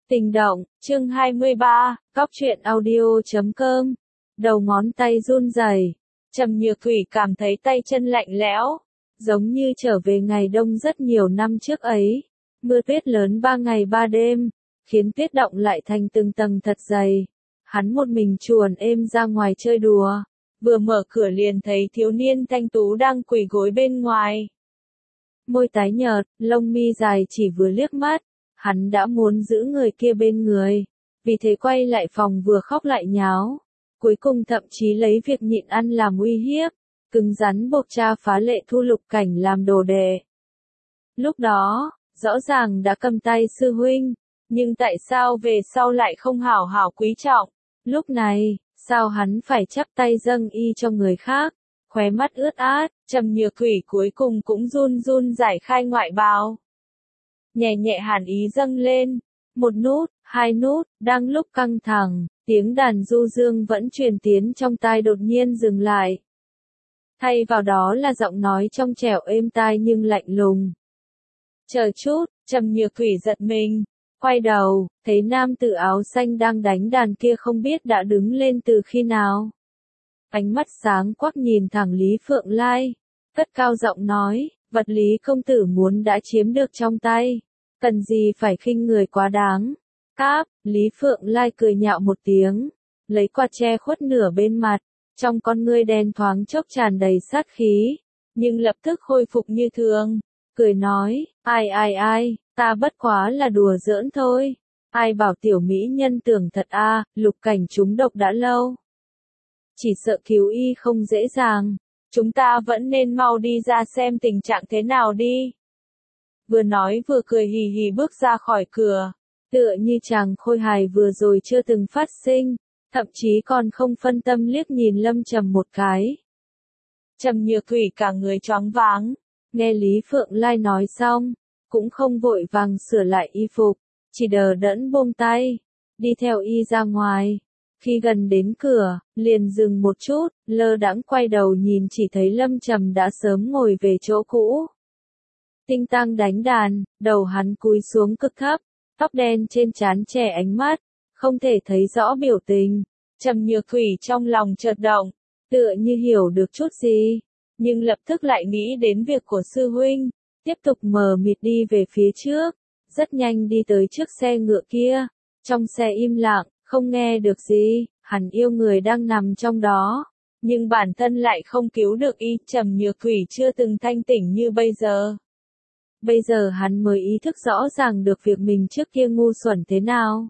Tình động, chương 23, cóc truyện audio.com. Đầu ngón tay run rẩy, Trầm Nhược Thủy cảm thấy tay chân lạnh lẽo, giống như trở về ngày đông rất nhiều năm trước ấy. Mưa tuyết lớn 3 ngày 3 đêm, khiến tuyết động lại thành từng tầng thật dày. Hắn một mình chuồn êm ra ngoài chơi đùa, vừa mở cửa liền thấy thiếu niên thanh tú đang quỳ gối bên ngoài. Môi tái nhợt, lông mi dài chỉ vừa liếc mắt, hắn đã muốn giữ người kia bên người, vì thế quay lại phòng vừa khóc lại nháo. Cuối cùng thậm chí lấy việc nhịn ăn làm uy hiếp, cứng rắn buộc cha phá lệ thu Lục Cảnh làm đồ đệ. Lúc đó, rõ ràng đã cầm tay sư huynh, nhưng tại sao về sau lại không hảo hảo quý trọng? Lúc này, sao hắn phải chắp tay dâng y cho người khác? Khóe mắt ướt át, Trầm Nhược Thủy cuối cùng cũng run run giải khai ngoại bào. Nhẹ nhẹ hàn ý dâng lên, một nút, hai nút, đang lúc căng thẳng, tiếng đàn du dương vẫn truyền tiến trong tai đột nhiên dừng lại. Thay vào đó là giọng nói trong trẻo êm tai nhưng lạnh lùng. Chờ chút, Trầm Nhược Thủy giật mình, quay đầu, thấy nam tử áo xanh đang đánh đàn kia không biết đã đứng lên từ khi nào. Ánh mắt sáng quắc nhìn thẳng Lý Phượng Lai, cất cao giọng nói, vật lý công tử muốn đã chiếm được trong tay, cần gì phải khinh người quá đáng. Cáp, Lý Phượng Lai cười nhạo một tiếng, lấy quạt che khuất nửa bên mặt, trong con ngươi đen thoáng chốc tràn đầy sát khí, nhưng lập tức khôi phục như thường, cười nói, ai, ta bất quá là đùa giỡn thôi, ai bảo tiểu mỹ nhân tưởng thật a, Lục Cảnh trúng độc đã lâu. Chỉ sợ cứu y không dễ dàng, chúng ta vẫn nên mau đi ra xem tình trạng thế nào đi. Vừa nói vừa cười hì hì bước ra khỏi cửa, tựa như chàng khôi hài vừa rồi chưa từng phát sinh, thậm chí còn không phân tâm liếc nhìn Lâm Trầm một cái. Trầm Nhược Thủy cả người choáng váng, nghe Lý Phượng Lai nói xong, cũng không vội vàng sửa lại y phục, chỉ đờ đẫn buông tay, đi theo y ra ngoài. Khi gần đến cửa, liền dừng một chút, lơ đãng quay đầu nhìn chỉ thấy Lâm Trầm đã sớm ngồi về chỗ cũ. Tinh tang đánh đàn, đầu hắn cúi xuống cực thấp, tóc đen trên trán che ánh mắt, không thể thấy rõ biểu tình. Trầm Nhược Thủy trong lòng chợt động, tựa như hiểu được chút gì, nhưng lập tức lại nghĩ đến việc của sư huynh, tiếp tục mờ mịt đi về phía trước, rất nhanh đi tới trước xe ngựa kia. Trong xe im lặng, không nghe được gì, hẳn yêu người đang nằm trong đó, nhưng bản thân lại không cứu được y. Trầm Nhược Thủy chưa từng thanh tỉnh như bây giờ. Bây giờ hắn mới ý thức rõ ràng được việc mình trước kia ngu xuẩn thế nào,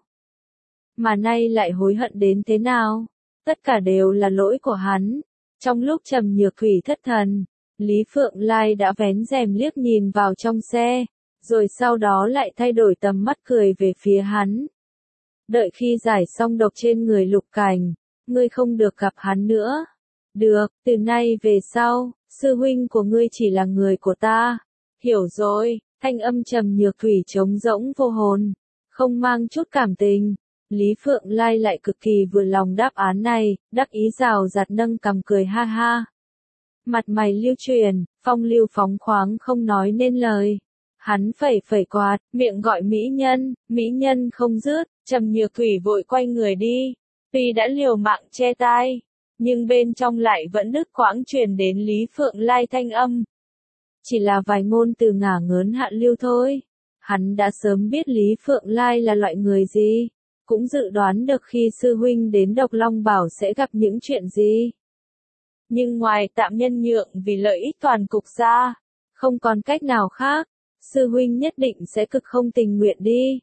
mà nay lại hối hận đến thế nào. Tất cả đều là lỗi của hắn. Trong lúc Trầm Nhược Thủy thất thần, Lý Phượng Lai đã vén rèm liếc nhìn vào trong xe, rồi sau đó lại thay đổi tầm mắt cười về phía hắn. Đợi khi giải xong độc trên người Lục Cảnh, ngươi không được gặp hắn nữa. Được, từ nay về sau, sư huynh của ngươi chỉ là người của ta. Hiểu rồi, thanh âm Trầm Nhược Thủy trống rỗng vô hồn, không mang chút cảm tình. Lý Phượng Lai lại cực kỳ vừa lòng đáp án này, đắc ý rào rạt nâng cằm cười ha ha. Mặt mày lưu chuyển, phong lưu phóng khoáng không nói nên lời. Hắn phẩy phẩy quạt, miệng gọi mỹ nhân không dứt. Trầm Nhược Thủy vội quay người đi, tuy đã liều mạng che tai, nhưng bên trong lại vẫn đứt quãng truyền đến Lý Phượng Lai thanh âm. Chỉ là vài ngôn từ ngả ngớn hạ lưu thôi. Hắn đã sớm biết Lý Phượng Lai là loại người gì, cũng dự đoán được khi sư huynh đến Độc Long Bảo sẽ gặp những chuyện gì. Nhưng ngoài tạm nhân nhượng vì lợi ích toàn cục ra, không còn cách nào khác, sư huynh nhất định sẽ cực không tình nguyện đi.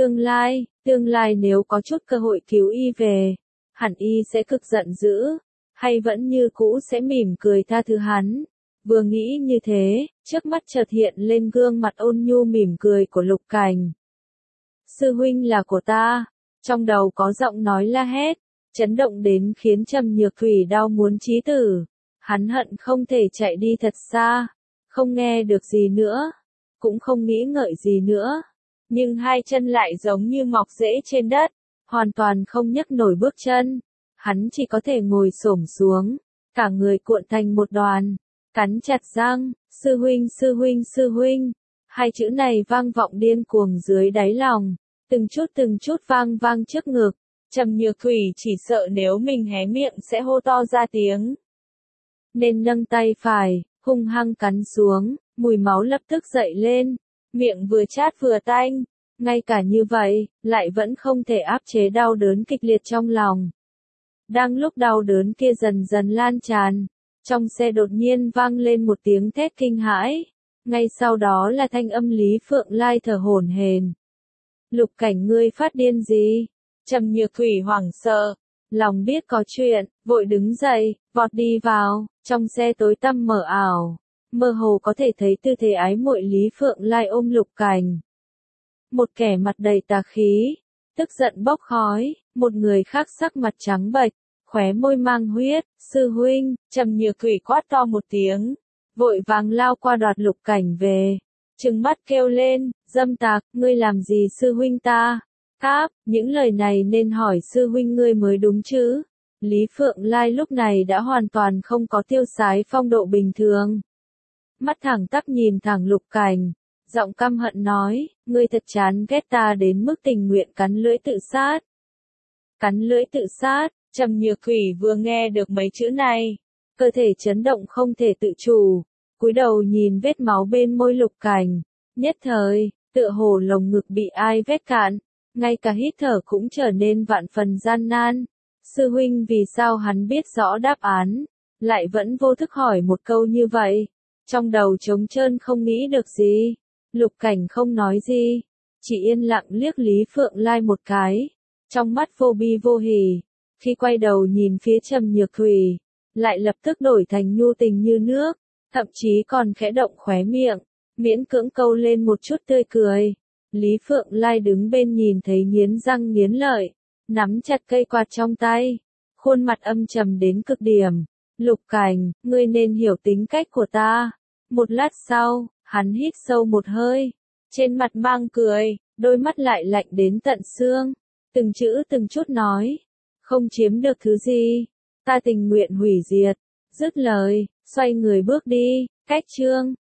Tương lai nếu có chút cơ hội cứu y về, hẳn y sẽ cực giận dữ, hay vẫn như cũ sẽ mỉm cười tha thứ hắn. Vừa nghĩ như thế, trước mắt chợt hiện lên gương mặt ôn nhu mỉm cười của Lục Cảnh. Sư huynh là của ta, trong đầu có giọng nói la hét, chấn động đến khiến Trầm Nhược Thủy đau muốn chí tử. Hắn hận không thể chạy đi thật xa, không nghe được gì nữa, cũng không nghĩ ngợi gì nữa. Nhưng hai chân lại giống như mọc rễ trên đất, hoàn toàn không nhấc nổi bước chân. Hắn chỉ có thể ngồi xổm xuống, cả người cuộn thành một đoàn, cắn chặt răng, sư huynh, hai chữ này vang vọng điên cuồng dưới đáy lòng, từng chút vang vang trước ngực. Trầm Nhược Thủy chỉ sợ nếu mình hé miệng sẽ hô to ra tiếng. Nên nâng tay phải, hung hăng cắn xuống, mùi máu lập tức dậy lên. Miệng vừa chát vừa tanh. Ngay cả như vậy, lại vẫn không thể áp chế đau đớn kịch liệt trong lòng. Đang lúc đau đớn kia dần dần lan tràn, trong xe đột nhiên vang lên một tiếng thét kinh hãi. Ngay sau đó là thanh âm Lý Phượng Lai thở hổn hển. Lục Cảnh, ngươi phát điên gì? Trầm Nhược Thủy hoảng sợ, lòng biết có chuyện, vội đứng dậy, vọt đi vào, trong xe tối tăm mờ ảo, mơ hồ có thể thấy tư thế ái muội Lý Phượng Lai ôm Lục Cảnh. Một kẻ mặt đầy tà khí, tức giận bốc khói, một người khác sắc mặt trắng bệch, khóe môi mang huyết. Sư huynh, Trầm Nhược Thủy quát to một tiếng, vội vàng lao qua đoạt Lục Cảnh về, trừng mắt kêu lên, dâm tặc, ngươi làm gì sư huynh ta? Cáp, những lời này nên hỏi sư huynh ngươi mới đúng chứ. Lý Phượng Lai lúc này đã hoàn toàn không có tiêu sái phong độ bình thường. Mắt thẳng tắp nhìn thẳng Lục Cảnh, giọng căm hận nói, ngươi thật chán ghét ta đến mức tình nguyện cắn lưỡi tự sát. Cắn lưỡi tự sát, Trầm Nhược Thủy vừa nghe được mấy chữ này, cơ thể chấn động không thể tự chủ, cúi đầu nhìn vết máu bên môi Lục Cảnh, nhất thời, tựa hồ lồng ngực bị ai vết cạn, ngay cả hít thở cũng trở nên vạn phần gian nan. Sư huynh, vì sao hắn biết rõ đáp án, lại vẫn vô thức hỏi một câu như vậy? Trong đầu trống trơn không nghĩ được gì. Lục Cảnh không nói gì, chỉ yên lặng liếc Lý Phượng Lai một cái, trong mắt vô bi vô hỉ. Khi quay đầu nhìn phía Trầm Nhược Thủy, lại lập tức đổi thành nhu tình như nước, thậm chí còn khẽ động khóe miệng, miễn cưỡng câu lên một chút tươi cười. Lý Phượng Lai đứng bên nhìn thấy nghiến răng nghiến lợi, nắm chặt cây quạt trong tay, khuôn mặt âm trầm đến cực điểm. Lục Cảnh, ngươi nên hiểu tính cách của ta. Một lát sau, hắn hít sâu một hơi, trên mặt mang cười, đôi mắt lại lạnh đến tận xương, từng chữ từng chút nói, không chiếm được thứ gì, ta tình nguyện hủy diệt. Dứt lời, xoay người bước đi. Cách chương